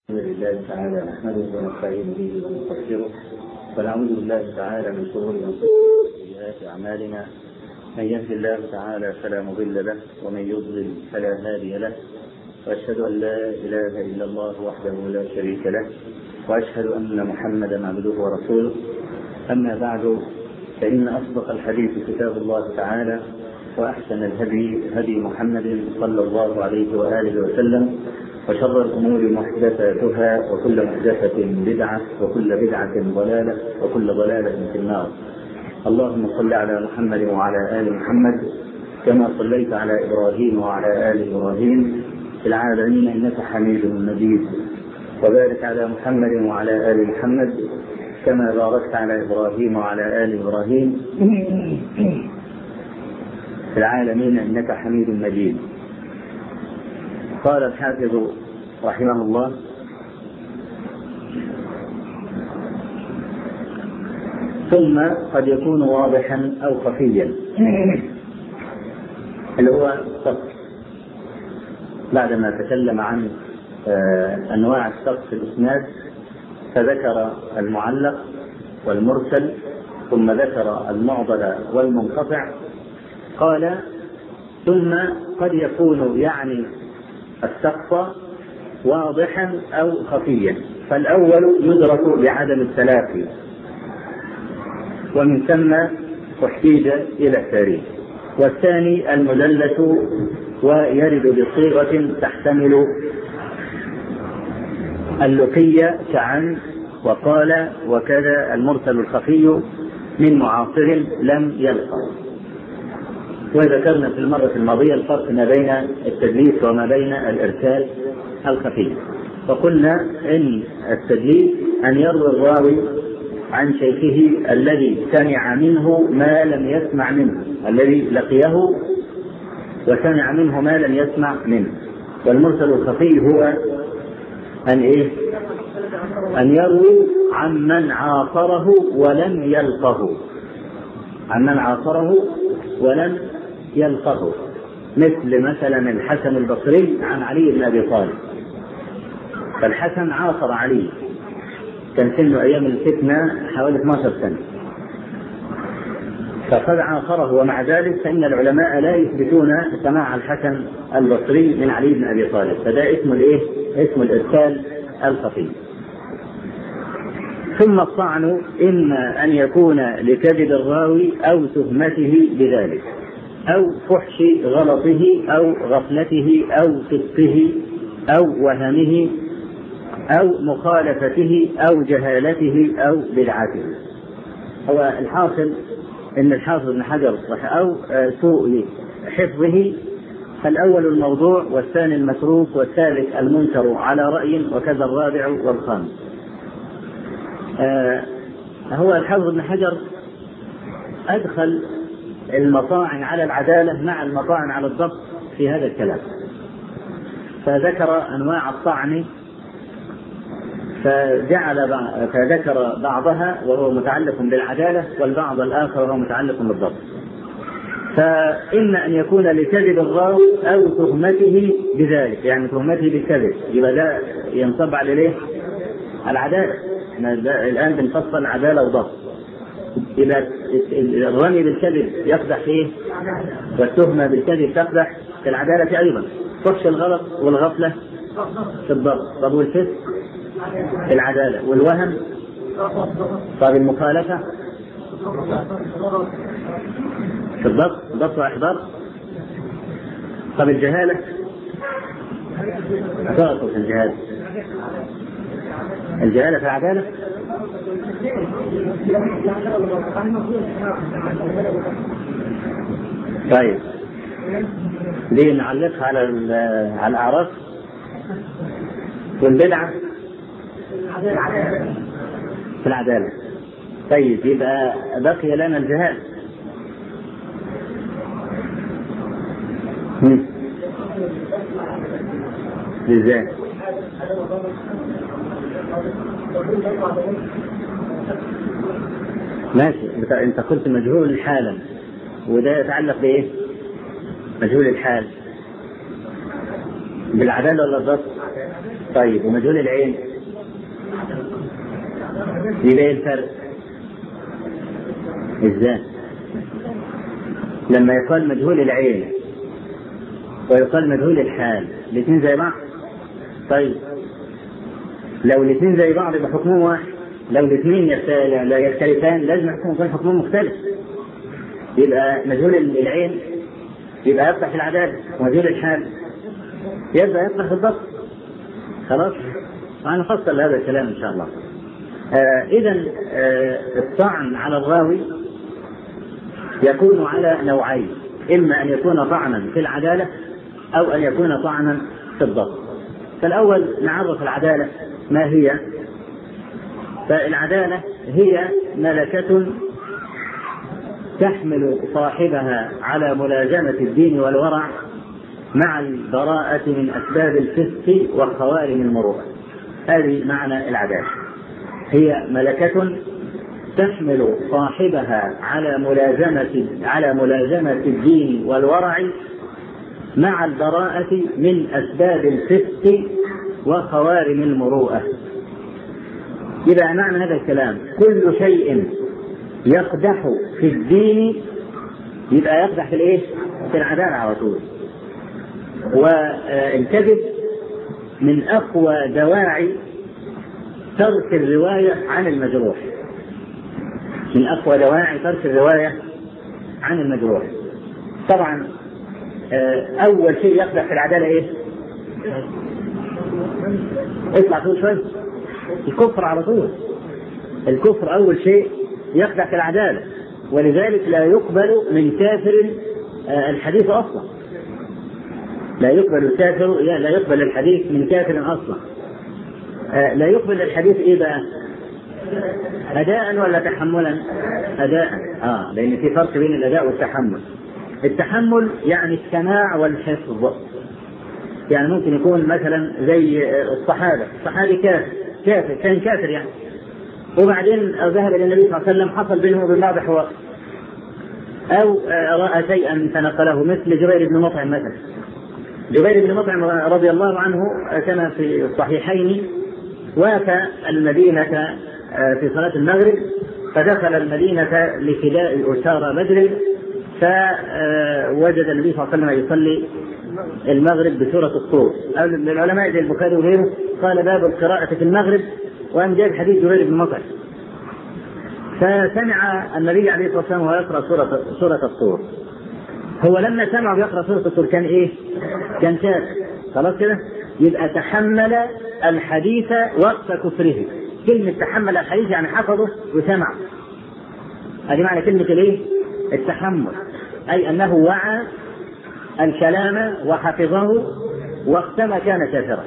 الحمد لله تعالى نحمده ونستعين به ونستغفره ونعوذ بالله تعالى من شرور انفسنا وسيئات اعمالنا. من يهد الله تعالى فلا مضل له ومن يضلل فلا هادي له، واشهد ان لا اله الا الله وحده لا شريك له، واشهد ان محمدا عبده ورسوله. اما بعد، فان اصدق الحديث كتاب الله تعالى، واحسن الهدي هدي محمد صلى الله عليه واله وسلم، وشر الأمور محدثاتها، وكل محدثة بدعة، وكل بدعة ضلالة، وكل ضلالة في النار. اللهم صل على محمد وعلى آل محمد كما صليت على إبراهيم وعلى آل إبراهيم في العالمين إنك حميد مجيد، وبارك على محمد وعلى آل محمد كما باركت على إبراهيم وعلى آل إبراهيم في العالمين إنك حميد مجيد. قال الحافظ رحمه الله: ثم قد يكون واضحا أو خفيا، اللي هو السقط. بعدما تكلم عن أنواع السقط في الإسناد فذكر المعلق والمرسل، ثم ذكر المعضل والمنقطع. قال: ثم قد يكون يعني السقط واضحا أو خفيا، فالأول يدرك بعدم التلافي، ومن ثم احتيج إلى التاريخ، والثاني المدلس ويرد بصيغة تحتمل اللقية كعن وقال وكذا. المرسل الخفي من معاصر لم يلقى. وذكرنا في المرة الماضية الفرق ما بين التدليس وما بين الإرسال الخفي، وقلنا إن التدليس أن يروي الراوي عن شيخه الذي سمع منه ما لم يسمع منه، الذي لقيه وسمع منه ما لم يسمع منه. والمرسل الخفي هو أن يروي عمن عاصره ولم يلقه، عمن عاصره ولم يلقه، مثلا الحسن البصري عن علي بن أبي طالب. فالحسن عاصر علي، كان سنه أيام الفتنة حوالي 12 سنة، فقد عاصره، ومع ذلك فإن العلماء لا يثبتون سماع الحسن البصري من علي بن أبي طالب، فده اسم الإرسال الخفي. ثم الطعن إما أن يكون لكذب الراوي أو تهمته بذلك، أو فحش غلطه أو غفلته أو صدقه أو وهمه أو مخالفته أو جهالته أو بدعته. هو الحاصل إن الحافظ بن حجر أو سوء حفظه، فالأول الموضوع، والثاني المتروك، والثالث المنكر على رأي، وكذا الرابع والخامس. هو الحافظ بن حجر أدخل المطاعن على العدالة مع المطاعن على الضبط في هذا الكلام، فذكر أنواع الطعن، فذكر بعضها وهو متعلق بالعدالة، والبعض الآخر وهو متعلق بالضبط. فإما أن يكون لكذب الراوي أو تهمته بذلك، يعني تهمته بالكذب، يبقى ده ينصب عليه العدالة. الآن بنفصل عدالة وضبط. إذا الرمي بالكذب يقدح فيه، والتهمة بالكذب تقدح في العدالة أيضا. فحش الغلط والغفلة في الضبط، طب والفسق في العدالة، والوهم، طب المخالفة في الضبط وإحضار، طب الجهالة في الجهالة في العدالة. طيب ليه نعلقها على الأعراف والبدعة في العدالة؟ طيب يبقى بقي لنا الجهال. ازاي؟ ماشي، انت قلت مجهول الحال، وده يتعلق بايه؟ مجهول الحال بالعدالة ولا الضبط؟ طيب ومجهول العين يبقى الفرق ازاي؟ لما يقال مجهول العين ويقال مجهول الحال الاثنين زي بعض. طيب لو الاثنين زي بعض يبقى حكمهم واحد، لو الاثنين لا يختلفان لازم يكون حكمهم مختلف. يبقى مجهول العين يبقى يصلح في العدالة، ومجهول الحال يبقى يصلح في الضبط. خلاص هنفصل هذا الكلام ان شاء الله. اذا الطعن على الراوي يكون على نوعين، اما ان يكون طعنا في العدالة او ان يكون طعنا في الضبط. فالاول نعرف العدالة ما هي. فالعدالة هي ملكة تحمل صاحبها على ملازمة الدين والورع مع البراءة من أسباب الفسق وخوارم المروءة. هذه معنى العدالة، هي ملكة تحمل صاحبها على ملازمة الدين والورع مع البراءة من أسباب الفسق وخوارم المروءة. إذا معنى هذا الكلام كل شيء يقدح في الدين يبقى يقدح في الايه؟ في العدالة على طول. والكذب من أقوى دواعي ترك الرواية عن المجروح، من أقوى دواعي ترك الرواية عن المجروح. طبعا أول شيء يقدح في العدالة إيه؟ اطلع طول شوي. الكفر على طول. الكفر أول شيء يقدح في العدالة، ولذلك لا يقبل من كافر الحديث أصلا. لا يقبل الحديث من كافر أصلا. لا يقبل الحديث إيه بقى؟ أداء ولا تحملا؟ أداء. لأن في فرق بين الأداء والتحمل. التحمل يعني السماع والحفظ. يعني ممكن يكون مثلا زي الصحابي كان كافر يعني، وبعدين ذهب إلى النبي صلى الله عليه وسلم، حصل بينه وبين بعض حوار، أو رأى شيئا فنقله، مثل جبير بن مطعم مثلا. جبير بن مطعم رضي الله عنه كما في الصحيحين وافى المدينة في صلاة المغرب، فدخل المدينة لفداء أسارى بدر، فوجد النبي صلى الله عليه وسلم يصلي المغرب بسورة الطور. العلماء زي البخاري وغيره قال باب القراءة في المغرب، وأن جاء حديث جبير بن مطعم. فسمع النبي عليه الصلاة والسلام ويقرأ سورة الطور. هو لما سمع يقرأ سورة الطور كان إيه؟ كان كافر. خلاص كده؟ يبقى تحمل الحديث وقت كفره. كلمة تحمل الحديث يعني حفظه وسمع. هذه معنى كلمة الإيه؟ التحمل، أي أنه وعى الكلام وحفظه وقتما كان كافرا.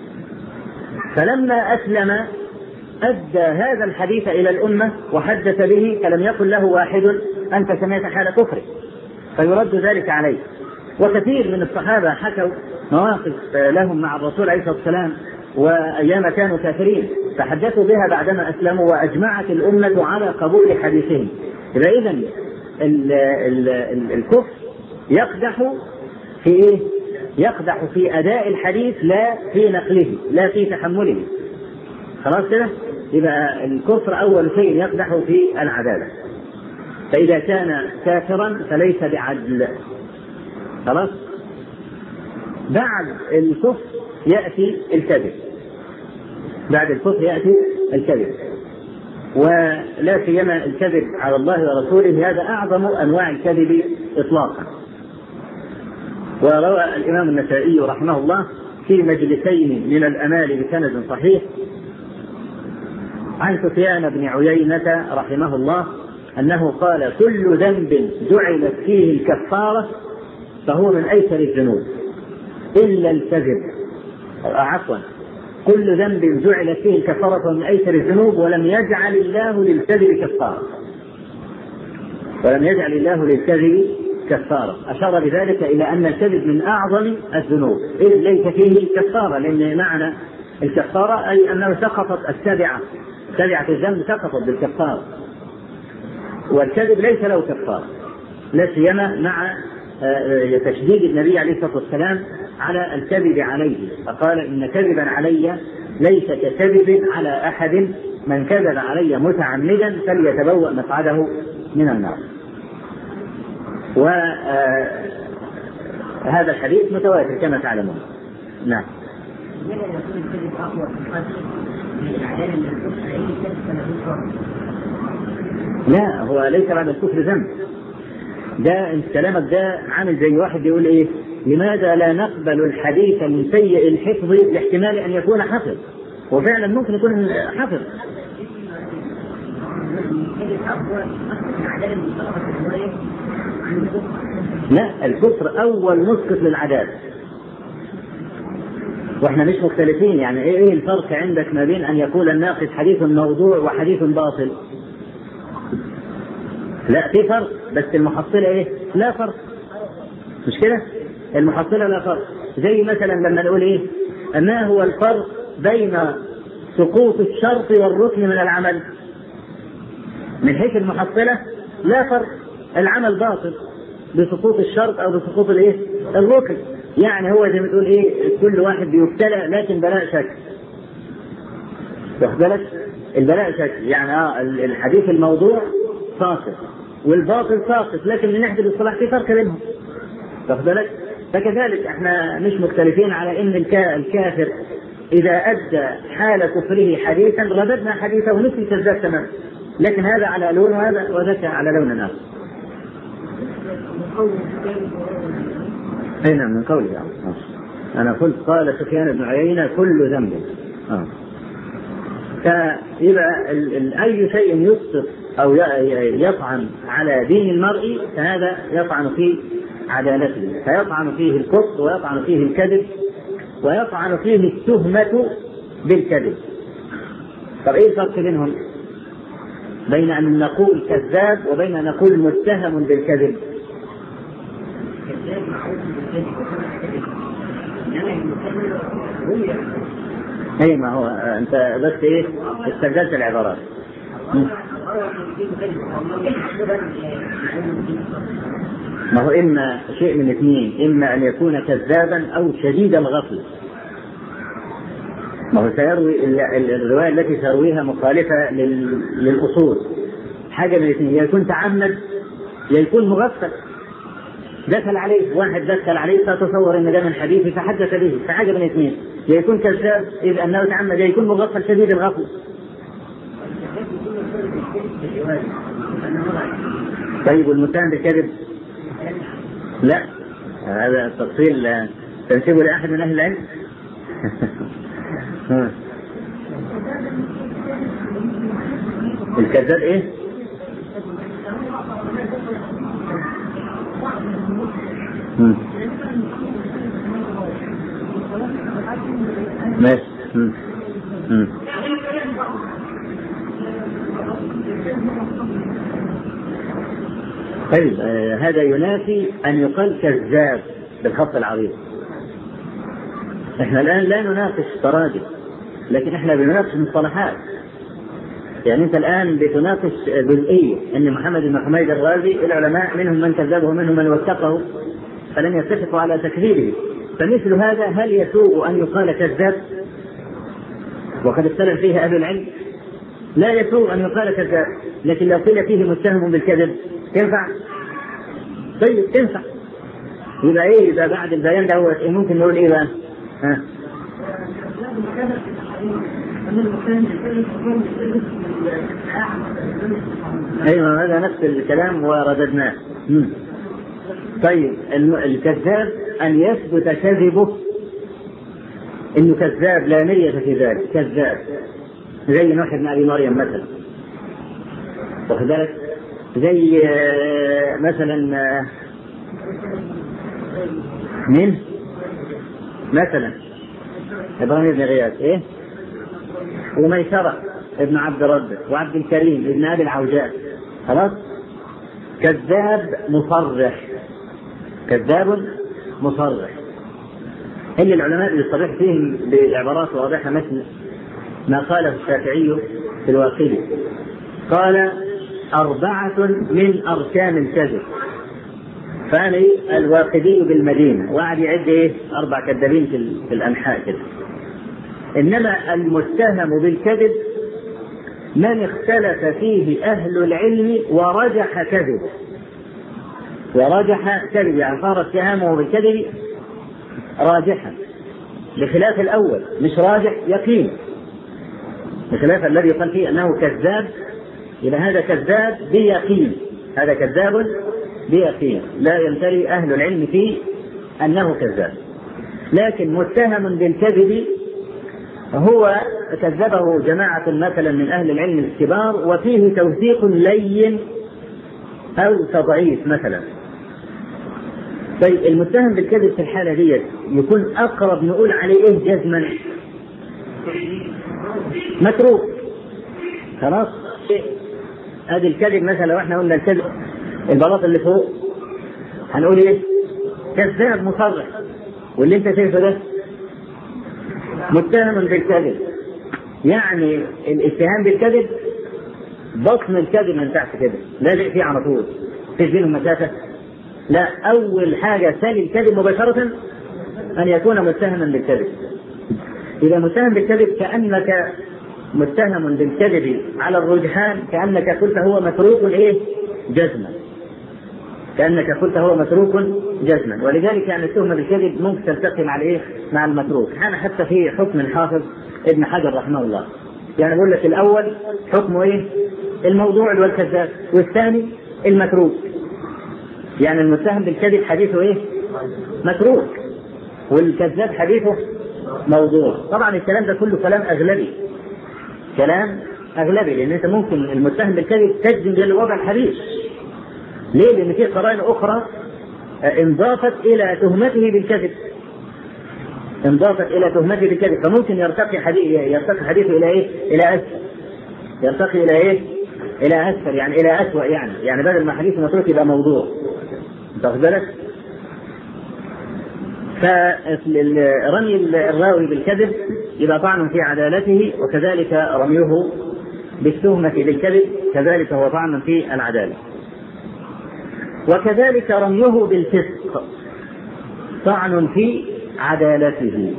فلما أسلم أدى هذا الحديث إلى الأمة وحدث به، فلم يقل له واحد أنت سمعت حال كفر، فيرد ذلك عليه. وكثير من الصحابة حكوا مواقف لهم مع الرسول عليه الصلاة والسلام وأيام كانوا كافرين، فحدثوا بها بعدما أسلموا، وأجمعت الأمة على قبول حديثهم. إذن الكفر يقدح في إيه؟ يقدح في أداء الحديث لا في نقله، لا في تحمله. خلاص كده؟ يبقى الكفر أول شيء يقدح في العدالة. فإذا كان كافرا فليس بعدل. خلاص؟ بعد الكفر يأتي الكذب. بعد الكفر يأتي الكذب، ولا سيما الكذب على الله ورسوله، هذا أعظم أنواع الكذب إطلاقا. وروى الإمام النسائي رحمه الله في مجلسين من الأمال بسند صحيح عن سفيان بن عيينة رحمه الله أنه قال: كل ذنب جعلت فيه الكفارة فهو من أيسر الذنوب إلا الكذب. عفوا، كل ذنب جعلت فيه الكفارة فهو من أيسر الذنوب ولم يجعل الله للكذب كفارة. ولم يجعل الله للكذب كفارة. أشار بذلك إلى أن الكذب من أعظم الذنوب إذ ليس فيه كفارة، لأن معنى الكفارة أي أنه سقطت تبعة الذنب سقطت بالكفارة، والكذب ليس له كفارة، لا سيما مع تشديد النبي عليه الصلاة والسلام على الكذب عليه، فقال إن كذبا علي ليس ككذب على أحد، من كذب علي متعمدا فليتبوأ مقعده من النار. وهذا الحديث متواتر كما تعلمون. نعم. لا، هو ليس بعد الكفر ذنب. ده انت كلامك ده عامل زي واحد يقول ايه، لماذا لا نقبل الحديث من سيء الحفظ لاحتمال ان يكون حفظ، وفعلا ممكن يكون حفظ. لا، الكفر اول مسقط للعذاب، واحنا مش مختلفين. يعني ايه الفرق عندك ما بين ان يقول الناقد حديث موضوع وحديث باطل؟ لا، في فرق، بس المحصلة ايه؟ لا فرق، مش كده؟ المحصلة لا فرق. زي مثلا لما نقول ايه، ما هو الفرق بين سقوط الشرط والركن من العمل؟ من حيث المحصلة لا فرق، العمل باطل بسقوط الشرط او بسقوط الايه؟ الركن. يعني هو زي ما تقول ايه، كل واحد بيبتلى لكن بلاء شك. واخد بالك؟ البلاء شك، يعني الحديث الموضوع ساقط والباطل ساقط، لكن من ناحية الاصطلاح في فرق بينهم. واخد بالك؟ فكذلك احنا مش مختلفين على ان الكافر اذا ادى حال كفره حديثا رددنا حديثه ونسي كذاب تماما، لكن هذا على لون وذاك على لون اخر. اي نعم، من قولي يعني. انا قلت قال سفيان بن عيينة كل ذنب. فيبقى اي شيء يسقط او يطعن على دين المرء فهذا يطعن في عدالته، فيطعن فيه الكفر ويطعن فيه الكذب ويطعن فيه التهمة بالكذب. طب ايه الفرق بينهم؟ بين ان نقول كذاب وبين ان نقول متهم بالكذب. اي ما هو انت بس ايه استبدلت العبارات. ما هو اما شيء من اثنين، اما ان يكون كذابا او شديد الغفل. ما هو سيروي الرواية التي ترويها مخالفة للأصول. حاجة من الاثنين، يكون تعمد يكون مغفل، دخل عليه واحد دخل عليه فتصور ان ده من حديثه فحدث به، فحاجة من اثنين، يكون كذاب إذ أنه تعمد، يكون مغفل شديد الغفل. طيب والمتهم بالكذب؟ لا، هذا التفصيل تنسبه لأحد من أهل العلم. الكذاب إيه؟ ماشي. طيب هذا ينافي أن يقال كذاب بالخط العريض. احنا الآن لا نناقش تراجم، لكن احنا بنناقش مصطلحات. يعني انت الآن بتناقش جزئية ان محمد بن حميد الرازي العلماء منهم من كذبه ومنهم من وثقه فلم يتفقوا على تكذيبه، فمثل هذا هل يسوء أن يقال كذاب وقد اختلف فيه أهل العلم؟ لا يسوء أن يقال كذاب، لكن لو قيل فيه متهم بالكذب تنفع؟ طيب تنفع. يبقى ايه إذا بعد البيان ده إيه ممكن نقول ايه بقى؟ ايوه هذا نفس الكلام ورددناه. طيب الكذاب أن يثبت كذبه إنه كذاب لا مرية في ذلك، كذاب زي نوح بن أبي مريم مثلا، واخد بالك؟ زي مثلا من مثلا إبراهيم بن غياث إيه؟ وميسرة ابن عبد ربه وعبد الكريم ابن أبي العوجاء. خلاص، كذاب مصرح، كذاب مصرح. اللي العلماء يصرح فيهم بعبارات واضحة مثل ما قاله الشافعي في الواقدي، قال 4 من أركان الكذب. فأنا الواقدي بالمدينة وقعد يعد 4 كذابين في الأنحاء كده. إنما المتهم بالكذب من اختلف فيه أهل العلم ورجح كذبه، يعني صار اتهامه بالكذب راجحا، بخلاف الأول مش راجح يقين، بخلاف الذي يقال فيه أنه كذاب، إذا هذا كذاب بيقين، هذا كذاب بيقين لا يمتري أهل العلم فيه أنه كذاب. لكن متهم بالكذب هو كذبه جماعة مثلا من أهل العلم الكبار وفيه توثيق لين أو تضعيف مثلا. طيب المتهم بالكذب في الحالة دي يكون أقرب نقول عليه جزما متروك، خلاص. هذا الكذب مثلا لو احنا قلنا الكذب البلاط اللي فوق هنقول كذاب مصرح، واللي انت شايفه ده متهم بالكذب، يعني الاتهام بالكذب بطن الكذب من تحت كده لازق فيه على طول، فيش بينهم مسافة. لا، أول حاجة ثاني الكذب مباشرة أن يكون متهما بالكذب. إذا متهم بالكذب كأنك متهم بالكذب على الرجحان، كأنك قلت هو متروك جزما، كأنك قلت هو متروك جزما. ولذلك يعني التهمة بالكذب ممكن تلتقي مع المتروك. أنا حتى في حكم الحافظ ابن حجر رحمه الله يعني بقول لك الأول حكمه الموضوع والكذاب، والثاني المتروك. يعني المتهم بالكذب حديثه متروك، والكذاب حديثه موضوع. طبعا الكلام ده كله كلام أغلبي، لأن أنت ممكن المتهم بالكذب تجزم بالوضع الحديث. ليه؟ لأن في قرائن أخرى انضافت إلى تهمته بالكذب، فممكن يرتقي حديثه إلى أسفل، يرتقي إلى أسفل يعني إلى أسوأ، يعني بدل ما حديث متروك يبقى موضوع. تاخد بالك؟ فرمي الراوي بالكذب يبقى طعن في عدالته، وكذلك رميه بالتهمة بالكذب كذلك هو طعن في العدالة. وكذلك رميه بالفسق طعن في عدالته.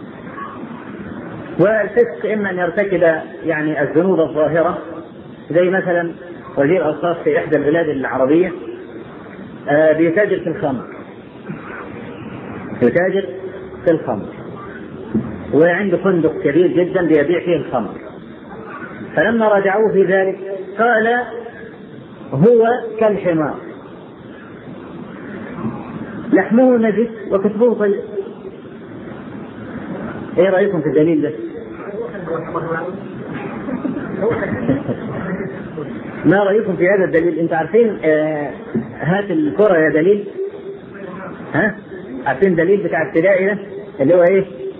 والفسق إما أن يرتكب يعني الذنوب الظاهرة، زي مثلا وزير أوقاف في إحدى البلاد العربية بيتاجر في الخمر، وعنده فندق كبير جدا بيبيع فيه الخمر. فلما راجعوه في ذلك قال هو كالحمار لحمه نجس وكتبه طيب. ايه رأيكم في الدليل ده؟ ما رأيكم في هذا الدليل؟ انت عارفين هات الكرة يا دليل، عارفين دليل بتاع ابتدائي ده اللي هو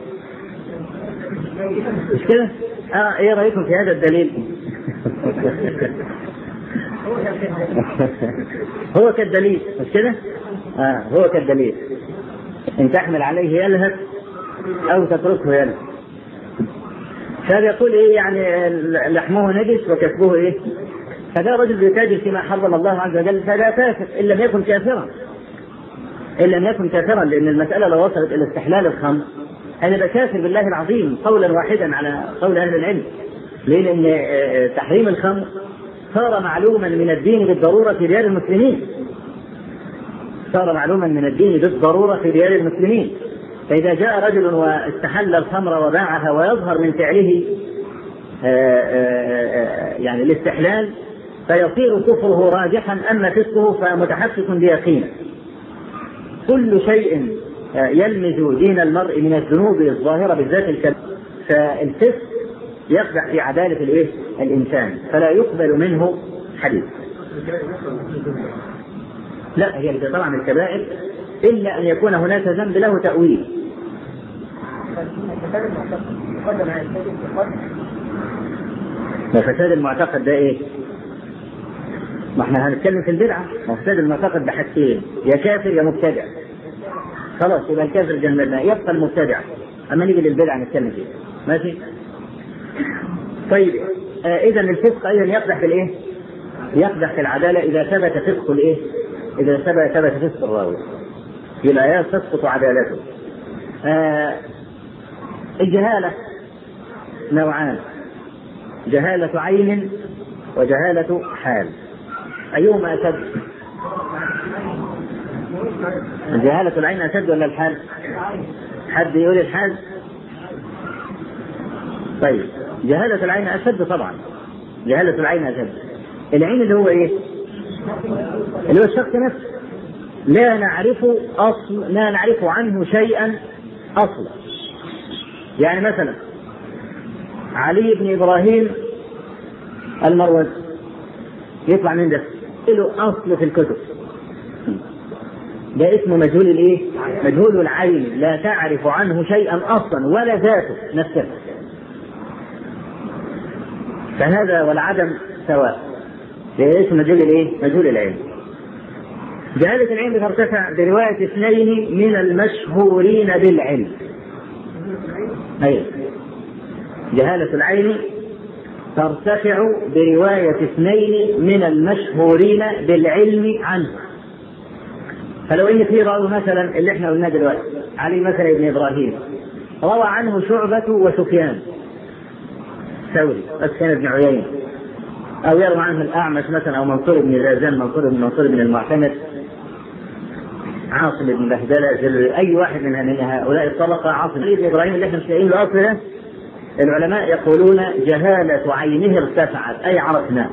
مش كده؟ ايه رأيكم في هذا الدليل؟ هو كالدليل مش كده؟ هو كالدليل، ان تحمل عليه يلهث او تتركه يلهث. فهذا يقول يعني لحمه نجس وكسبه فده رجل بيتاجر فيما حرم الله عز وجل، فلا كافر إن لم يكن كافرا، لأن المسألة لو وصلت إلى استحلال الخمر هذا كافر بالله العظيم قولا واحدا على قول أهل العلم. لأن تحريم الخمر صار معلوما من الدين بالضرورة في ديار المسلمين، فإذا جاء رجل واستحل الخمر وباعها ويظهر من فعله يعني الاستحلال، فيصير كفره راجحا، أما فسقه فمتحقق بيقين. كل شيء يلمز دين المرء من الذنوب الظاهرة بالذات الكبيرة، فالفسق يقدح في عدالة الإنسان فلا يقبل منه حديث. لا، هي طبعا الكبائر إلا أن يكون هناك ذنب له تأويل. فساد المعتقد ده ما احنا هنتكلم في البدعة. فساد المعتقد بحاجتين، يا كافر يا مبتدع. خلاص يبقى الكافر جنبنا، يبقى المبتدع. أما نيجي للبدعة نتكلم فيه، ماشي؟ طيب إذا الفسق أيضا يقدح في يقدح في العدالة إذا ثبت فسق إذا ثبت فسق الراوي يبقى تسقط عدالته. الجهالة نوعان، جهالة عين وجهالة حال. أيهما أشد؟ جهالة العين أشد ولا الحال؟ حد يقول الحال؟ طيب جهالة العين أشد طبعا، جهالة العين أشد. العين اللي هو إيه؟ اللي هو الشخص نفسه لا نعرف عنه شيئا أصلا. يعني مثلا علي بن إبراهيم المروزي يطلع من ده له أصل في الكتب، ده اسمه مجهول الايه؟ مجهول العين، لا تعرف عنه شيئا اصلا ولا ذاته نفسه، فهذا والعدم سواء، ده اسمه مجهول الايه؟ مجهول العين. جهالة العين بترتفع برواية اثنين من المشهورين بالعلم. أيوة. جهالة العين ترتفع برواية اثنين من المشهورين بالعلم عنه. فلو ان في راوي مثلا اللي احنا قلناه دلوقتي علي مثلا ابن ابراهيم روى عنه شعبة وسفيان ثوري وسفيان بن عيينة، او يروى عنه الاعمش مثلا، او منصور بن زازان، منصور بن المعتمر، عاصم بن بهدلة، اي واحد من هؤلاء الطبقة. عاصم بن ابراهيم اللي احنا مش لاقيين له اصل ده، العلماء يقولون جهالة عينه ارتفعت، اي عرفناه.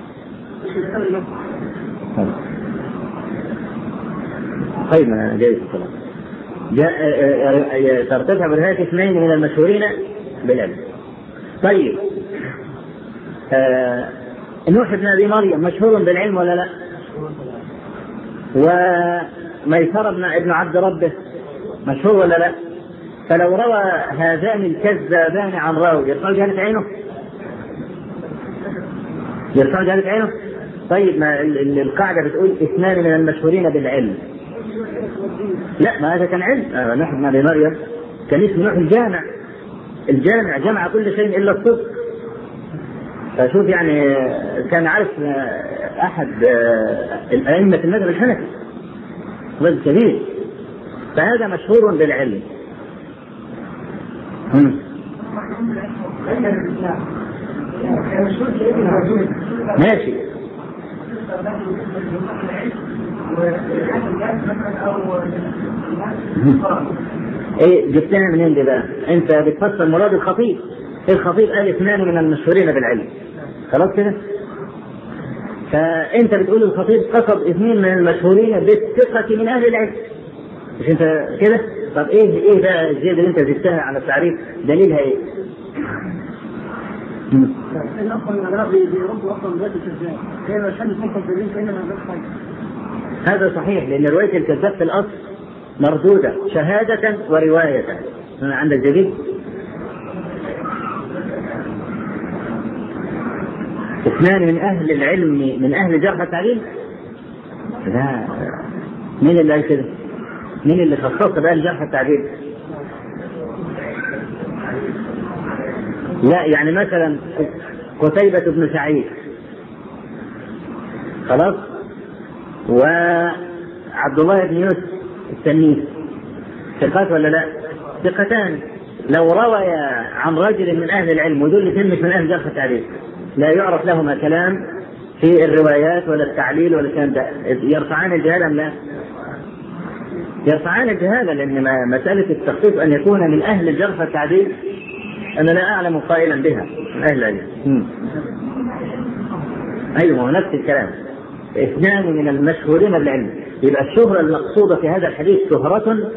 طيب ما جايز الكلام ترتفع برواية اثنين من المشهورين بالعلم. طيب نوح بن ابي مريم مشهور بالعلم ولا لا؟ وميسر ابن عبد ربه مشهور ولا لا؟ فلو روى هذان الكذابان عن راوي يرفع جهالة عينه؟ يرفع جهالة عينه؟ طيب ما القاعدة بتقول اثنان من المشهورين بالعلم. لا، ما هذا كان علم. نوح بن ابي مريم كان اسمه نوح الجامع جمع كل شيء الا الصدق. فشوف يعني كان عارف احد الائمه المذهب الحنفي رجل كبير، فهذا مشهور بالعلم. ماشي. ايه جبتها منين دي بقى؟ انت بتفسر مراد الخطيب. الخطيب قال اثنان من المشهورين بالعلم، خلاص كده؟ فانت بتقول الخطيب قصد اثنين من المشهورين بالثقة من اهل العلم، مش انت كده؟ طب ايه بقى الزيادة اللي انت زدتها على التعريف؟ دليلها ايه؟ هذا صحيح، لأن رواية الكذاب في الأصل مردودة شهادة ورواية. عندك جديد؟ اثنان من أهل العلم من أهل جرح التعليل؟ لا، مين اللي قال كده؟ مين اللي خصص بأهل جرح التعليل؟ لا، يعني مثلا قتيبة بن سعيد، خلاص، وعبد الله بن يوسف التنيسي، ثقات ولا لا؟ ثقتان. لو روى عن رجل من أهل العلم ودول الاثنين مش من أهل جرح التعليل لا يعرف لهما كلام في الروايات ولا التعليل ولا الكلام ده. يرفعان الجهالة أم لا؟ يرفعان الجهالة، لأن مسألة التخصيص أن يكون من أهل الجرح التعديل أنا لا أعلم قائلا بها من أهل العلم. أيوة نفس الكلام، اثنان من المشهورين بالعلم. يبقى الشهرة المقصودة في هذا الحديث شهرة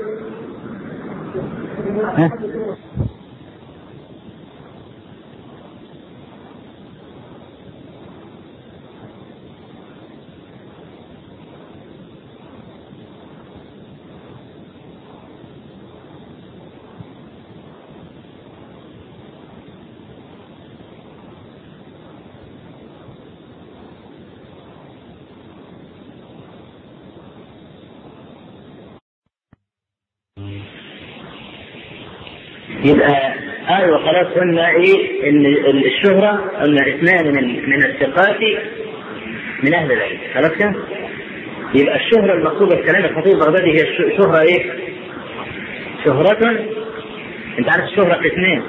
يبقى ايوه خلاص قلنا ايه ان الشهرة قلنا اثنان من الثقات من اهل العلم، خلاص كده؟ يبقى الشهرة المقصودة في كلام الخطيب البغدادي هي شهرة ايه؟ شهرة، انت عارف الشهرة في اثنين،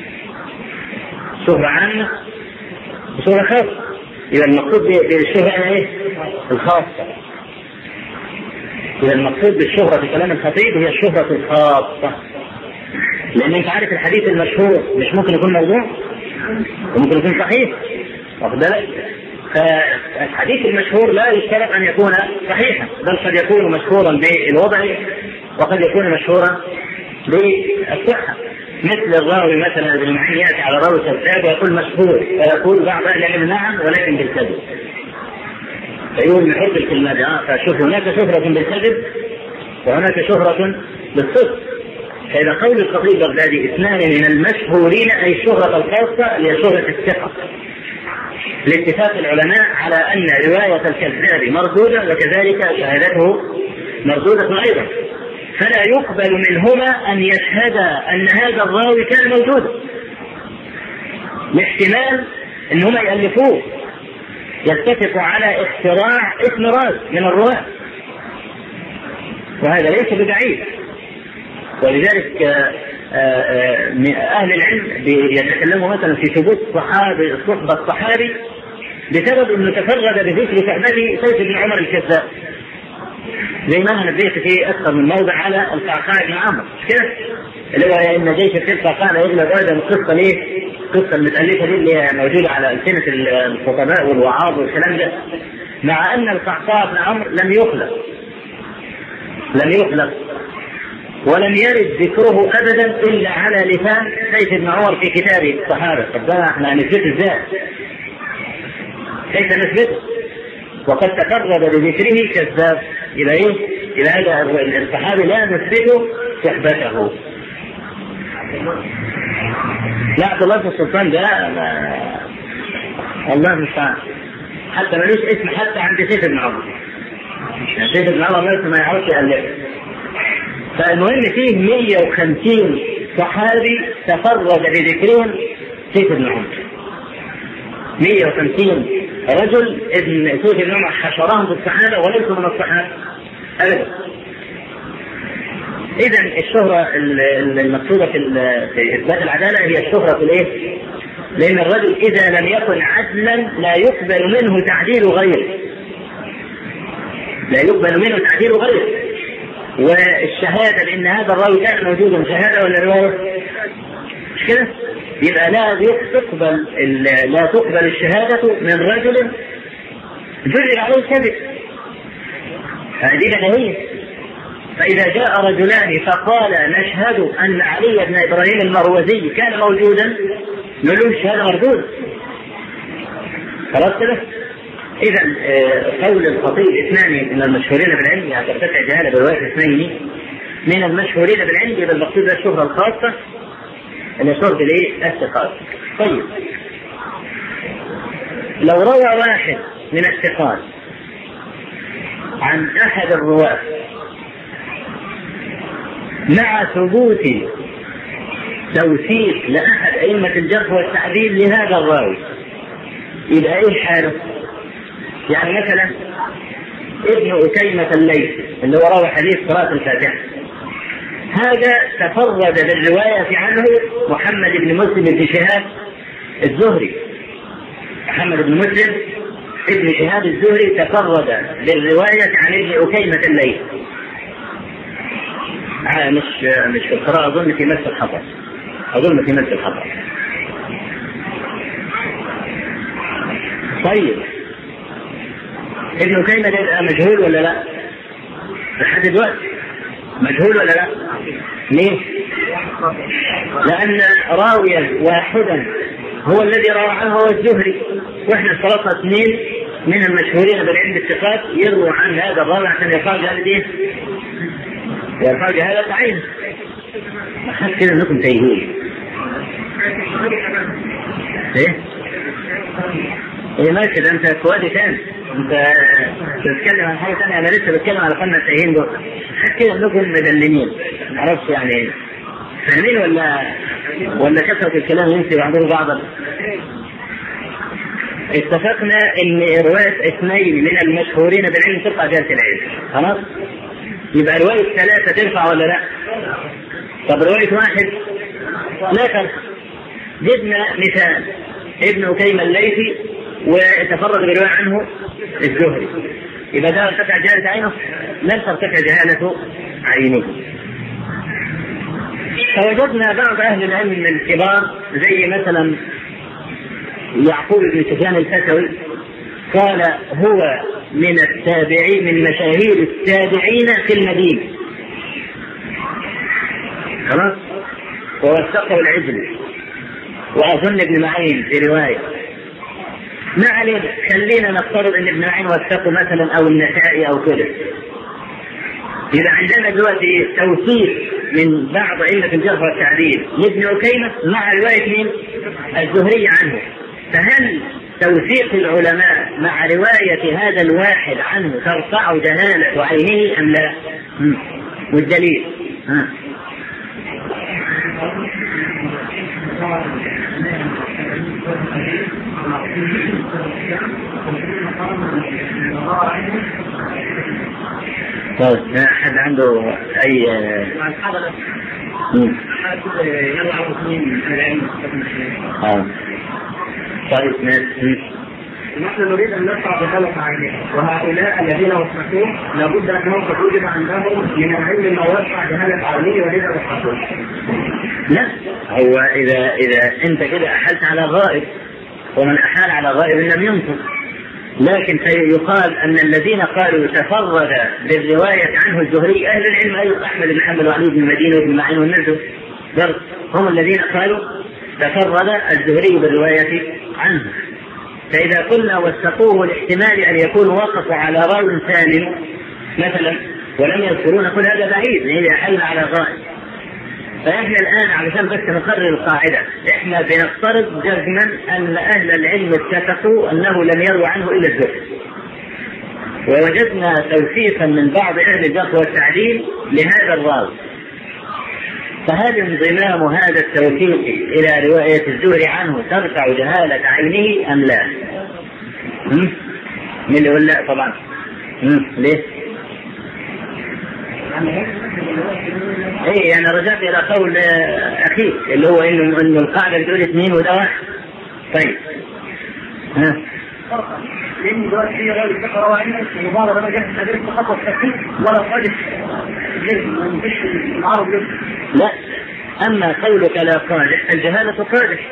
شهرة عامة وشهرة خاصة. يبقى المقصود بالشهرة ايه؟ الخاصة. يبقى المقصود بالشهرة في كلام الخطيب هي الشهرة الخاصة، لان انت عارف الحديث المشهور مش ممكن يكون موضوع وممكن يكون صحيح، واخد بالك؟ فالحديث المشهور لا يشترط ان يكون صحيحا، بل قد يكون مشهورا بالوضع وقد يكون مشهورا بالصحة. مثل الراوي مثلا ابن معين ياتي على راوي كذاب ويقول مشهور، فيقول بعض اهل العلم نعم ولكن بالكذب، فيقول من حب الكلمة فشوف هناك شهرة بالكذب وهناك شهرة بالصدق. فإذا قول الخطيب البغدادي اثنان من المشهورين أي الشهرة الخاصة هي شهرة الثقة، لاتفاق العلماء على أن رواية الكذاب مردودة وكذلك شهادته مردودة أيضا، فلا يقبل منهما أن يشهدا أن هذا الراوي كان موجودا، لاحتمال أنهما يألفوه يتفق على اختراع اسم راوي من الرواة، وهذا ليس ببعيد. ولذلك أهل العلم يتكلموا مثلا في ثبوت صحبة الصحابي بسبب أنه تفرد بذكر صحبته سيف بن عمر الكذاب، زي ما أنا نبهت في أكثر من موضع على القعقاع بن عمرو كيف اللي هو إن جيش الفرقة كان يغلب أيضا القصة ليه؟ القصة المتألفة دي اللي موجودة على ألسنة الخطباء والوعاظ والكلام ده، مع أن القعقاع بن عمرو لم يخلق ولم يرد ذكره أبدا إلا على لسان سيف بن عمر في كتابه الصحابة. طب ده احنا هنثبته ازاي؟ كيف نثبته؟ وقد تفرد بذكره كذاب. إلى ايه؟ إلى هذا الصحابي لا نثبته صحبته. لا عبد الله بن السلطان ده الله المستعان، حتى ملوش اسم حتى عند سيف بن عمر. سيف بن عمر ما يعرفش يألف. فالمهم فيه 150 صحابي تفرد بذكرهم سيف بن عمر، 150 رجل ابن سيف بن عمر حشرهم في الصحابة وليسوا من الصحابة أبدا. إذن الشهرة المقصودة في إثبات العدالة هي الشهرة في الإيه؟ لأن الرجل إذا لم يكن عدلا لا يقبل منه تعديل غيره، والشهادة بأن هذا الراوي كان موجودا شهادة ولا رواية؟ مش كده؟ يبقى لا تقبل الشهادة من رجل جرب عليه الكذب، هذه بديهية. فإذا جاء رجلان فقال نشهد أن علي بن إبراهيم المروزي كان موجودا نقول الشهادة مردودة، خلاص كده؟ إذا قول الخطيب اثنان من المشهورين بالعلم يعني ترتفع جهالة برواية اثنين من المشهورين بالعلم، يبقى المقصود الشهرة الخاصة اللي شهرة الايه؟ الثقات. طيب لو روى واحد من الثقات عن أحد الرواة مع ثبوت توثيق لأحد أئمة الجرح والتعديل لهذا الراوي، يبقى ايه حاله؟ يعني مثلا ابن أكيمة الليثي اللي هو راوي حديث قراءة الفاتحة، هذا تفرد بالرواية عنه محمد بن مسلم بن شهاب الزهري. محمد بن مسلم ابن شهاب الزهري تفرد بالرواية عن ابن أكيمة الليثي، مش في القراءة، أظن في مس الخطأ. طيب ابن أكيمة ده مجهول ولا لا؟ لحد دلوقتي مجهول ولا لا؟ ليه؟ لأن راويا واحدا هو الذي روى عنه هو الزهري، واحنا اشترطنا اثنين من المشهورين بالعلم الثقات يرووا عن هذا الراوي عشان يرفعوا هذا التعيين. أخذ كده انكم تايهين. ايه ماشي، ده انت كوادي تاني، انت بتتكلم عن حاجه ثانيه، انا لسه بتكلم على قناه التايهين دول. كده انكم مدللين، معرفش يعني ايه، فاهمين ولا كثره الكلام ينسي بعضهم بعضا؟ اتفقنا ان رواية اثنين من المشهورين بالعلم ترفع جهالة العلم، خلاص؟ يبقى رواية ثلاثة ترفع ولا لا؟ طب رواية واحد لا ترفع. جبنا مثال ابن أكيم الليثي وتفرد برواية عنه الزهري، يبقى ده ارتفع جهالة عينه؟ لن ترتفع جهالة عينه. فوجدنا بعض أهل العلم من الكبار زي مثلا يعقوب بن سفيان الفتوي قال هو من التابعين من مشاهير التابعين في المدينة، خلاص؟ ووثقه العجلي، وأظن ابن معين في رواية. ما عليه، خلينا نفترض ان ابن معين وثقه مثلا او النسائي او كده. إذا عندنا دلوقتي توثيق من بعض أئمة الجرح والتعديل لابن أكيمة مع رواية من الزهري عنه، فهل توثيق العلماء مع رواية هذا الواحد عنه ترفع جهالة عينه أم لا؟ والدليل طيب حد عنده أي طيب نحن نريد أن نرفع جهالة عينه، وهؤلاء الذين وثقوه لابد أنهم توجد عندهم من العلم ما يرفع جهالة عينه ولذا وثقوه. لا، هو إذا أنت كده أحلت على غائب، ومن أحال على غائب لم ينطق، لكن يقال أن الذين قالوا تفرد بالرواية عنه الزهري أهل العلم أيضا أحمد بن حنبل وعلي بن المديني وابن معين والنزل هم الذين قالوا تفرد الزهري بالرواية عنه. فإذا قلنا وثقوه الاحتمال أن يكون وقفوا على راو ثاني مثلا ولم يذكرون، كل هذا بعيد إذا أحل على غائب. فإحنا الآن علشان بس نقرر القاعدة، إحنا بنفترض جزما أن أهل العلم اتفقوا أنه لم يروى عنه إلا الزهري، ووجدنا توثيقا من بعض أهل الجرح والتعديل لهذا الراوي، فهل انضمام هذا التوثيق إلى رواية الزهري عنه ترفع جهالة عينه أم لا؟ من اللي يقول لا طبعا؟ ليه؟ ايه انا رجعت الى قول اخيك اللي هو انه القاعده بتقول 2 وده 1. طيب لان دلوقتي في غير ذكر وعين المبالغه انا جبت تدريس خطوه التفكير ولا قادر مش العرب. لا، اما قولك لا قادح الجهاله قادح،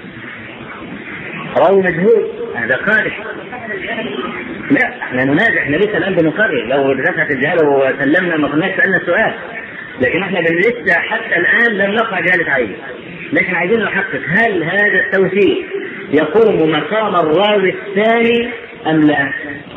راوي مجهول هذا قادح. لا احنا ننازع، احنا لسه الان بنقرر، لو رفعت الجهاله وسلمنا ما كناش سالنا السؤال، لكن احنا لسه حتى الان لم نقع جهاله عين، لكن عايزين نحقق هل هذا التوثيق يقوم مقام الراوي الثاني ام لا؟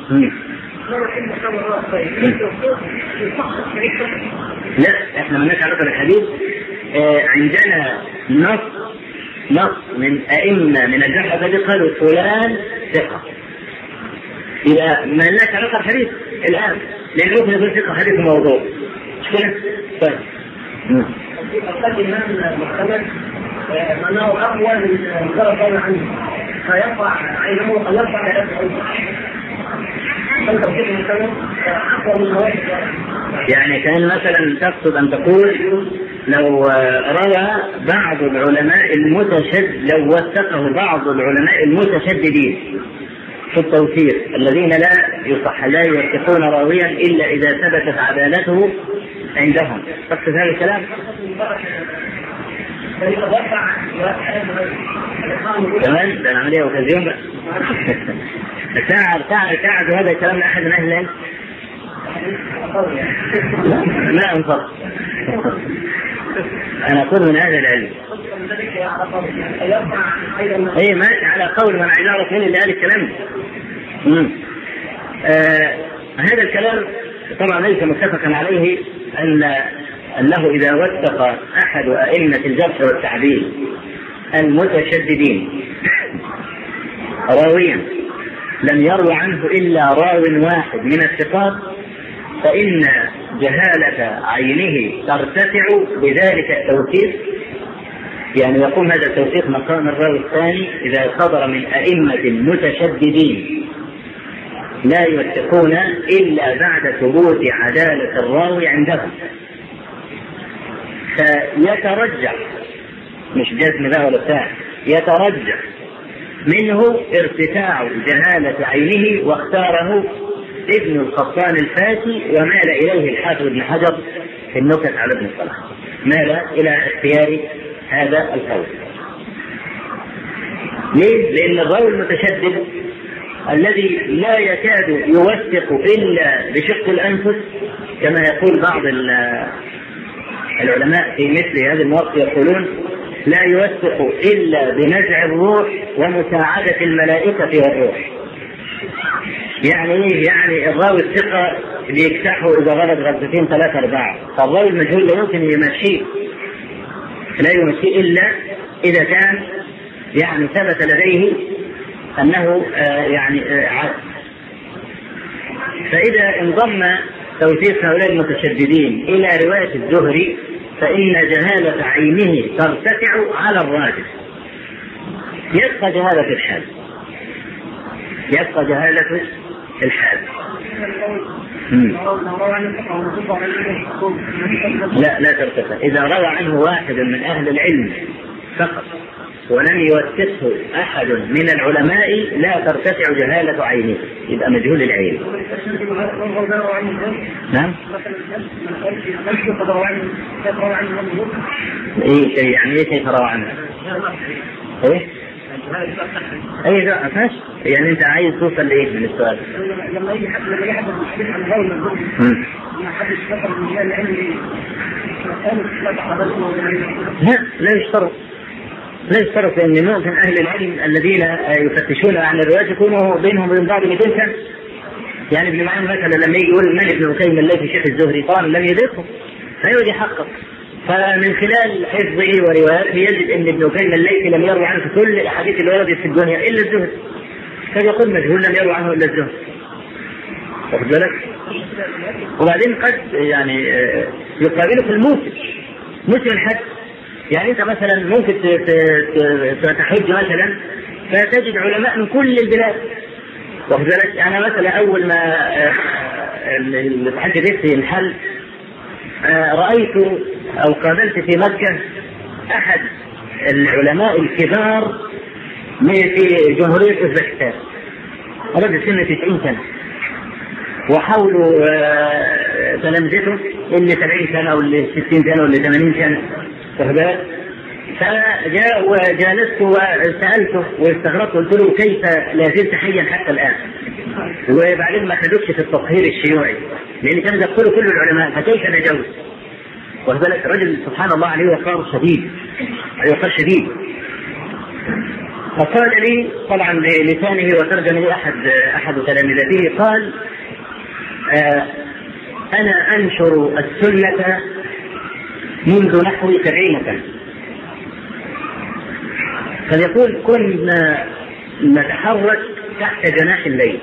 لا احنا مالناش علاقه بالحديث. عندنا نص من ائمه من الجرح الذي قالوا فلان ثقه، إذا ما لناش علاقة الحديث الآن، لأن ممكن يكون ثقة حديث موضوع مش كده؟ طيب الإمام محمد أنه أقوى من درجة عنه فيرفع عينه ويرفع يعني كان مثلا تقصد أن تقول لو روى بعض العلماء لو وثقه بعض العلماء المتشددين في التوثيق الذين لا يوثقون راويا إلا إذا ثبتت عدالته عندهم، تقصد هذا الكلام؟ كمان ده عملية وكذيون بقى. تعد هذا الكلام لأحد من أهل العلم؟ لا أنصر، أنا أقول من أهل العلم. أي ماشي على قول من عجارة من اللي قال الكلام. هذا الكلام طبعا ليس متفقا عليه أنه إذا وثق أحد أئمة الجرح والتعديل المتشددين راويا لم يروي عنه إلا راو واحد من الثقات فإن جهالة عينه ترتفع بذلك التوثيق. يعني يقوم هذا التوثيق مقام الراوي الثاني إذا صدر من أئمة متشددين لا يوثقون إلا بعد ثبوت عدالة الراوي عندهم، فيترجح، مش جزم بقى ولا بتاع، يترجح منه ارتفاع جهالة عينه، واختاره ابن القطان الفاسي ومال إليه الحافظ ابن حجر في النكت على ابن الصلاح، مال إلى اختيار هذا القول. ليه؟ لأن الراوي المتشدد الذي لا يكاد يوثق إلا بشق الأنفس كما يقول بعض العلماء في مثل هذه المواقف، يقولون لا يوثق إلا بنزع الروح ومساعدة الملائكة والروح. يعني ايه؟ يعني الراوي الثقة بيكتحوا إذا غلط غلطتين 3 4، فالراوي المجهول لا يمكن يمشيه، لا يمشيه إلا إذا كان يعني ثبت لديه أنه عاد. فإذا انضم توثيق هؤلاء المتشددين إلى رواية الزهري فإن جهالة عينه ترتفع على الراجح، يبقى جهالة الحال، يبقى جهالة الحال. لا ترتفع. إذا روى عنه واحد من أهل العلم فقط ولم يوثقه أحد من العلماء لا ترتفع جهالة عينه، يبقى مجهول العين. نعم. ايه شيء يعني ايه كيف روى عنه؟ ايه؟ اي لا فاش يعني انت عايز توصل لايه من السؤال؟ لما يجي حد يحدث عن الراوي المجهول ما حدش ذكر من العلم لا يشترط. لا يشترط، لأن ممكن أهل العلم الذين يفتشون عن الروايات يكونوا بينهم وبين بعض 200 سنة. يعني ابن معين مثلا لما يجي يقول من ابن عكيم الليثي شيخ الزهري طبعا لم يدركه فيقعد يحقق، فمن خلال حفظه ورواياته يجد أن ابن عكيم الليثي لم يروي عنه كل الأحاديث اللي وردت في الدنيا إلا الزهري، فيقول مجهول لم يروي عنه إلا الزهري. واخد بالك؟ وبعدين قد يعني يقابله في موسم الحج. يعني انت مثلا ممكن تحج مثلا فتجد علماء من كل البلاد. واخد بالك؟ انا مثلا اول ما الحج في الحل رايت او قابلت في مكه احد العلماء الكبار في جمهوريه اوزبكستان، رجل سنه 90 سنه، وحاولوا تلامذته اللي 70 سنه واللي 60 سنه واللي 80 سنه. فجاء وجالسته وسألته واستغربت، قلت له كيف لا زلت حيا حتى الآن؟ وبعدين ما خدوش في التطهير الشيوعي لأن كانوا يقولوا كل العلماء فكيف نجوز؟ وذلك رجل سبحان الله عليه وقار شديد، وقار شديد. فقال لي طبعا بلسانه وترجم لي أحد تلامذته، قال أنا أنشر السنة منذ نحو 70 سنة. فيقول كنا نتحرك تحت جناح الليل،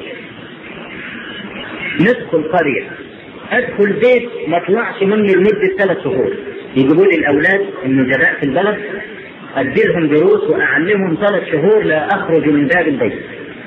ندخل قرية، أدخل بيت ما اطلعش مني لمدة 3 شهور، يجيبوا لي الأولاد النجباء في البلد أديلهم دروس وأعلمهم 3 شهور لا أخرج من باب البيت.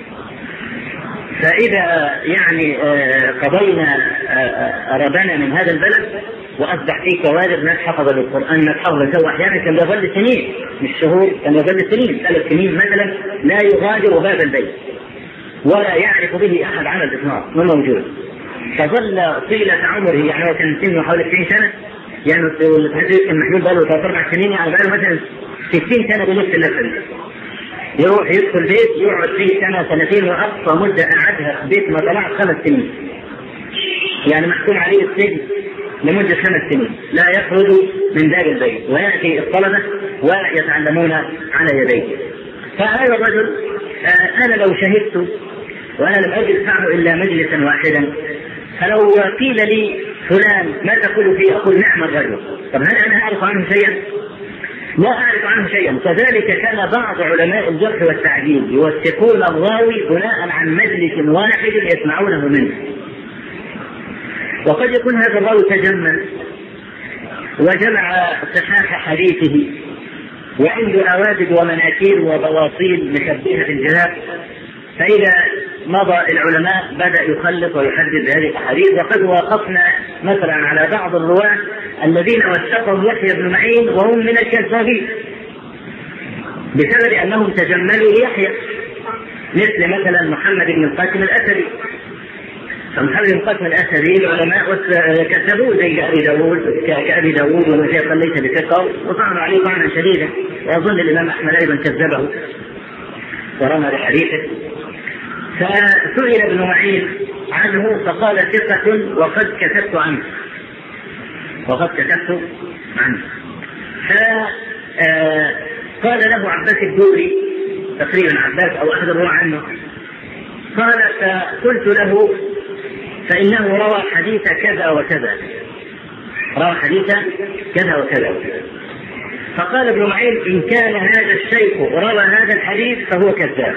فإذا يعني قضينا ربنا من هذا البلد وأصبح فيه كوادر ناس حفظ القرآن، ناس حفظ الجو، أحيانا كان يظل سنين مش شهور، كان يظل سنين 3 سنين مثلا لا يغادر باب البيت ولا يعرف به أحد على الإطلاق ما موجود. فظل طيلة عمره، يعني هو كان سنه حوالي 90 سنة، يعني الحديث كان محمود بقاله 3 4 سنين، يعني بقاله مثلا 60 سنة بنفس اللفة. يروح يدخل بيت يقعد فيه 1 2 سنة، وأقصى مدة قعدها في بيت ما طلعت 5 سنين، يعني محكوم عليه السجن لمدة 5 سنين لا يخرج من باب البيت، ويأتي الطلبة ويتعلمون على يديه. فهذا الرجل أنا لو شهدت وأنا لم أجد معه إلا مجلسا واحدا، فلو قيل لي فلان ما تقول فيه أقول نعم الرجل. طب هل أنا أعرف عنه شيئا؟ لا أعرف عنه شيئا. كذلك كان بعض علماء الجرح والتعديل يوثقون الراوي بناء عن مجلس واحد يسمعونه منه، وقد يكون هذا الراوي تجمل وجمع صحاح حديثه وعنده أوادد ومناكير وبواصيل مشبهة الجناب. فإذا مضى العلماء بدأ يخلط ويحدد هذه الأحاديث. وقد وقفنا مثلا على بعض الرواة الذين وثقهم يحيى بن معين وهم من الكذابين بسبب أنهم تجملوا ليحيى، مثل مثلا محمد بن القاسم الأسدي. فمحمد بن القاسم الأسدي العلماء كذبوه زي كأبي داود وشيخا ليس بثقة، وطعنوا عليه طعنا شديدا، وأظن الإمام أحمد أيضا كذبه ورمى بحديثه. فسئل ابن معين عنه فقال ثقة وقد كتبت عنه. فقال له عباس الدوري تقريبا عباس أو أحد الرواة عنه، قال فقلت له فإنه روى حديث كذا وكذا، فقال ابن معين إن كان هذا الشيخ روى هذا الحديث فهو كذاب.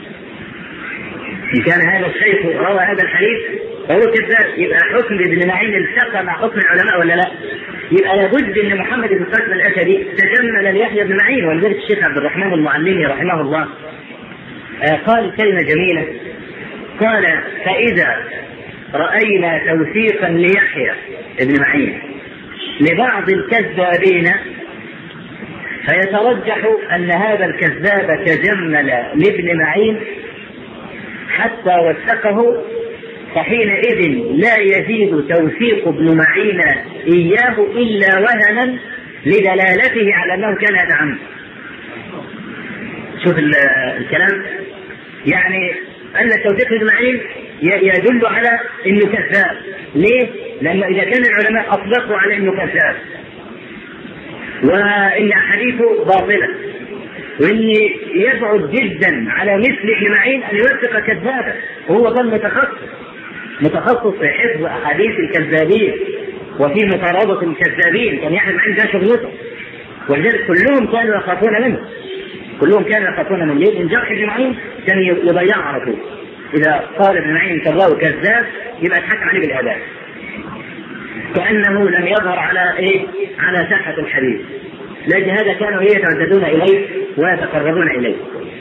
يبقى حكم ابن معين التقى مع حكم العلماء ولا لا؟ يبقى لابد ان محمد بن القاسم الأسدي تجمل ليحيى بن معين. ولذلك الشيخ عبد الرحمن المعلمي رحمه الله قال كلمة جميلة، قال فإذا رأينا توثيقا ليحيى بن معين لبعض الكذابين فيترجح أن هذا الكذاب تجمل لابن معين حتى وثقه، فحينئذ لا يزيد توثيق ابن معين إياه إلا وهنا لدلالته على أنه كان يتعمد. شوف الكلام، يعني أن توثيق ابن معين يدل على أنه كذاب. ليه؟ لأنه إذا كان العلماء أطلقوا على أنه كذاب وإن أحاديثه باطلة، وإن يبعد جدا على مثل ابن معين أن يوثق كذابا، وهو كان متخصص في حفظ أحاديث الكذابين وفي مطاردة الكذابين، كان يحفظ معين ده شغلته، ولذلك كلهم كانوا يخافون منه. ليه؟ إن جرح ابن معين كان يضيعه على طول. إذا قال ابن معين كذاب كذاب يبقى يتحكم عليه بالآداب، كأنه لم يظهر على ساحة الحديث. لأجل هذا كانوا يترددون إليه ويتقربون إليه.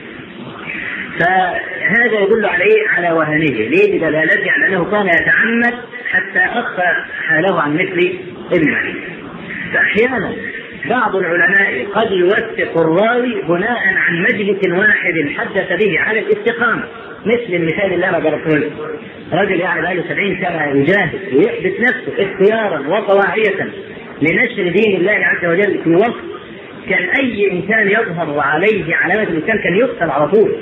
فهذا يدل على وهنه، ليه؟ بدلالته على أنه كان يتعمد حتى أخفى حاله عن مثل ابن معين. فأحيانا بعض العلماء قد يوثق الراوي بناء عن مجلس واحد حدث به على الاستقامة، مثل المثال اللي أنا ضربته لك، رجل بقاله 70 سنة يجاهد ويحدث نفسه اختيارا وطواعية لنشر دين الله عز وجل في وقت كان أي إنسان يظهر عليه علامة الإسلام كان يقتل على طول.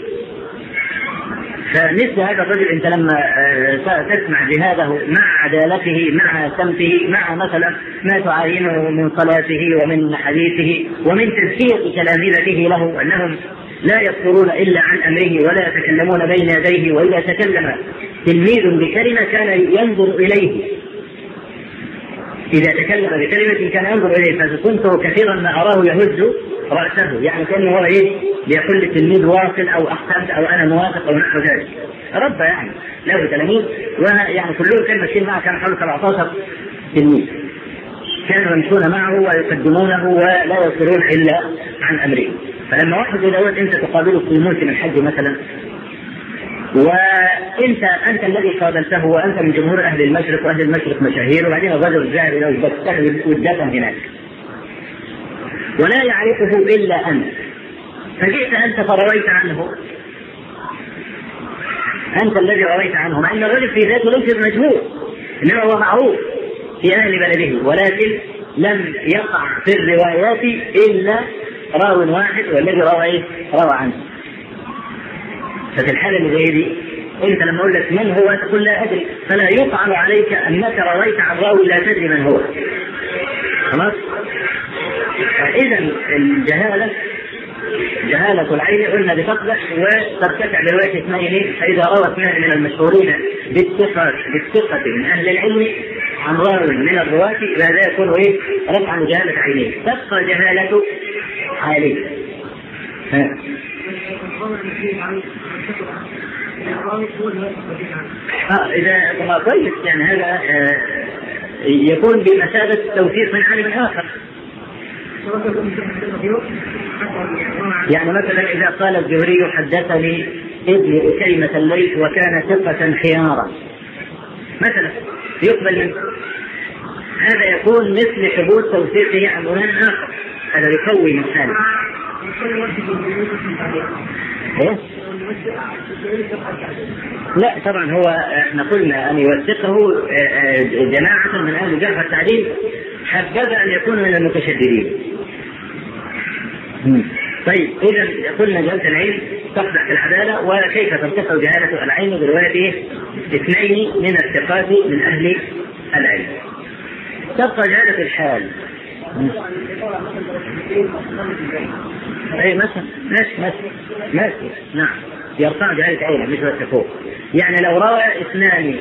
فمثل هذا الرجل أنت لما تسمع جهاده مع عدالته مع سمته مع مثلا ما تعاينه من صلاته ومن حديثه ومن تزكية تلاميذته له أنهم لا يذكرون إلا عن أمره ولا يتكلمون بين يديه، وإذا تكلم تلميذ بكلمة كان ينظر إليه، إذا تكلم بكلمة كان ينظر إليه، فكنت كثيرا ما أراه يهز رأسه، يعني كأنه هو بيقول للتلميذ واصل أو أحسنت أو أنا موافق أو نحو ذلك. ربى يعني له تلاميذ، ويعني كلهم كانوا ماشيين معه، كان حوالي 17 تلميذ كانوا يمشون معه ويقدمونه ولا يصيرون إلا عن أمره. فلما واحد يقول أنت تقابله في موسم الحج مثلا، وأنت الذي قابلته وأنت من جمهور أهل المشرق، وأهل المشرق مشاهير، وبعدين الرجل الذهب إلى والدفن هناك ولا يعرفه إلا أنت، فجئت أنت فرويت عنه، أنت الذي رويت عنه، مع أن الرجل في ذاته ليس بمجهول، إنما هو معروف في أهل بلده، ولكن لم يقع في الروايات إلا راو واحد والذي روى عنه. ففي الحالة اللي زي دي أنت لما أقول لك من هو تقول لا أدري، فلا يقع عليك أنك رويت عن راوي لا تدري من هو. خلاص؟ فإذا جهالة العين قلنا بتقدح وترتفع برواية اثنين، فإذا روى اثنان من المشهورين بالثقة من أهل العلم عن راو من الرواة فهذا يكون رفعا جهالة عينيه، تبقى جهالة حاليه. إذا طيب يعني هذا يكون بمثابة توثيق من عالم آخر، يعني مثلا إذا قال الزهري حدثني ابن أكيمة الليث وكان ثقة خيارا مثلا يقبل منه، هذا يكون مثل ثبوت توثيقه عن عنوان آخر، هذا يقوي من حاله. إيه؟ لا طبعا هو احنا قلنا أن يوثقه جماعة من أهل الجرح والتعديل، حبذا أن يكون من المتشددين. طيب إذا قلنا جهالة العلم تقدح في العدالة، وكيف ترتفع جهالة العلم برواية اثنين من الثقات من أهل العلم. تبقى جهالة الحال. أي مثلا ماشي نعم يرفع جهالة علم مش بس فوق. يعني لو روى اثنان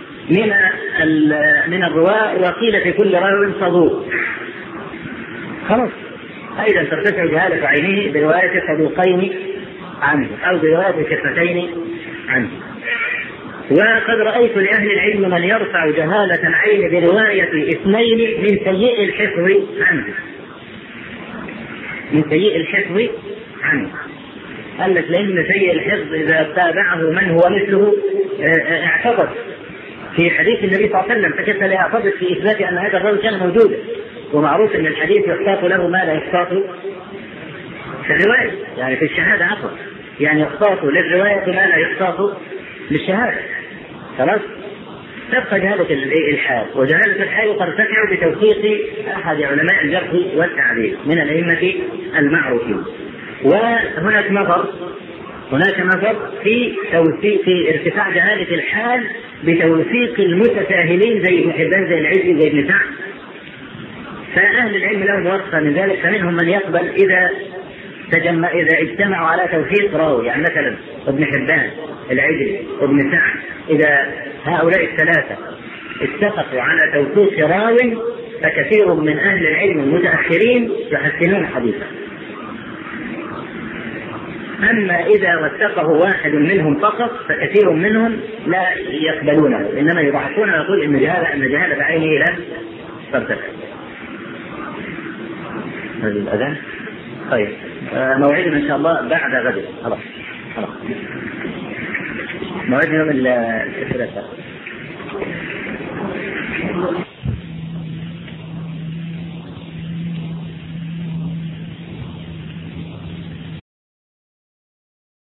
من الرواة وقيل في كل راوي صدوق خلاص، أيضا ترتفع جهالة عينه برواية صدوقين عنه أو برواية ثقتين عنه. وقد رأيت لأهل العلم من يرفع جهالة العين برواية اثنين من سيء الحفظ عنه قال لك لأن سيء الحفظ إذا تابعه من هو مثله اعتقد في حديث النبي صلى الله عليه وسلم، فكيف لا يعتقد في إثبات أن هذا الرجل كان موجودا؟ ومعروف أن الحديث يحتاط له ما لا يحتاط في الرواية، يعني في الشهادة عفوا، يعني يحتاط للرواية ما لا يحتاط للشهادة. خلاص تبقى جهالة الحال، وجهالة الحال ترتفع بتوثيق أحد علماء الجرح والتعديل من الأئمة المعروفين. وهناك نظر في ارتفاع جهالة الحال بتوثيق المتساهلين زي ابن حبان زي العزي زي ابن سعد. فأهل العلم لهم وصفة من ذلك، فمنهم من يقبل إذا اجتمعوا على توثيق راوي، يعني مثلا ابن حبان العزي وابن سعد، إذا هؤلاء الثلاثة اتفقوا على توثيق راوي فكثير من أهل العلم المتأخرين يحسنون حديثه. أما إذا وثقه واحد منهم فقط فكثير منهم لا يقبلونه، إنما يضعفون ويقول إن جهالة عينه لم ترتفع. هذا الأذان. طيب موعدنا إن شاء الله بعد غد. خلاص موعدنا يوم الثلاثاء.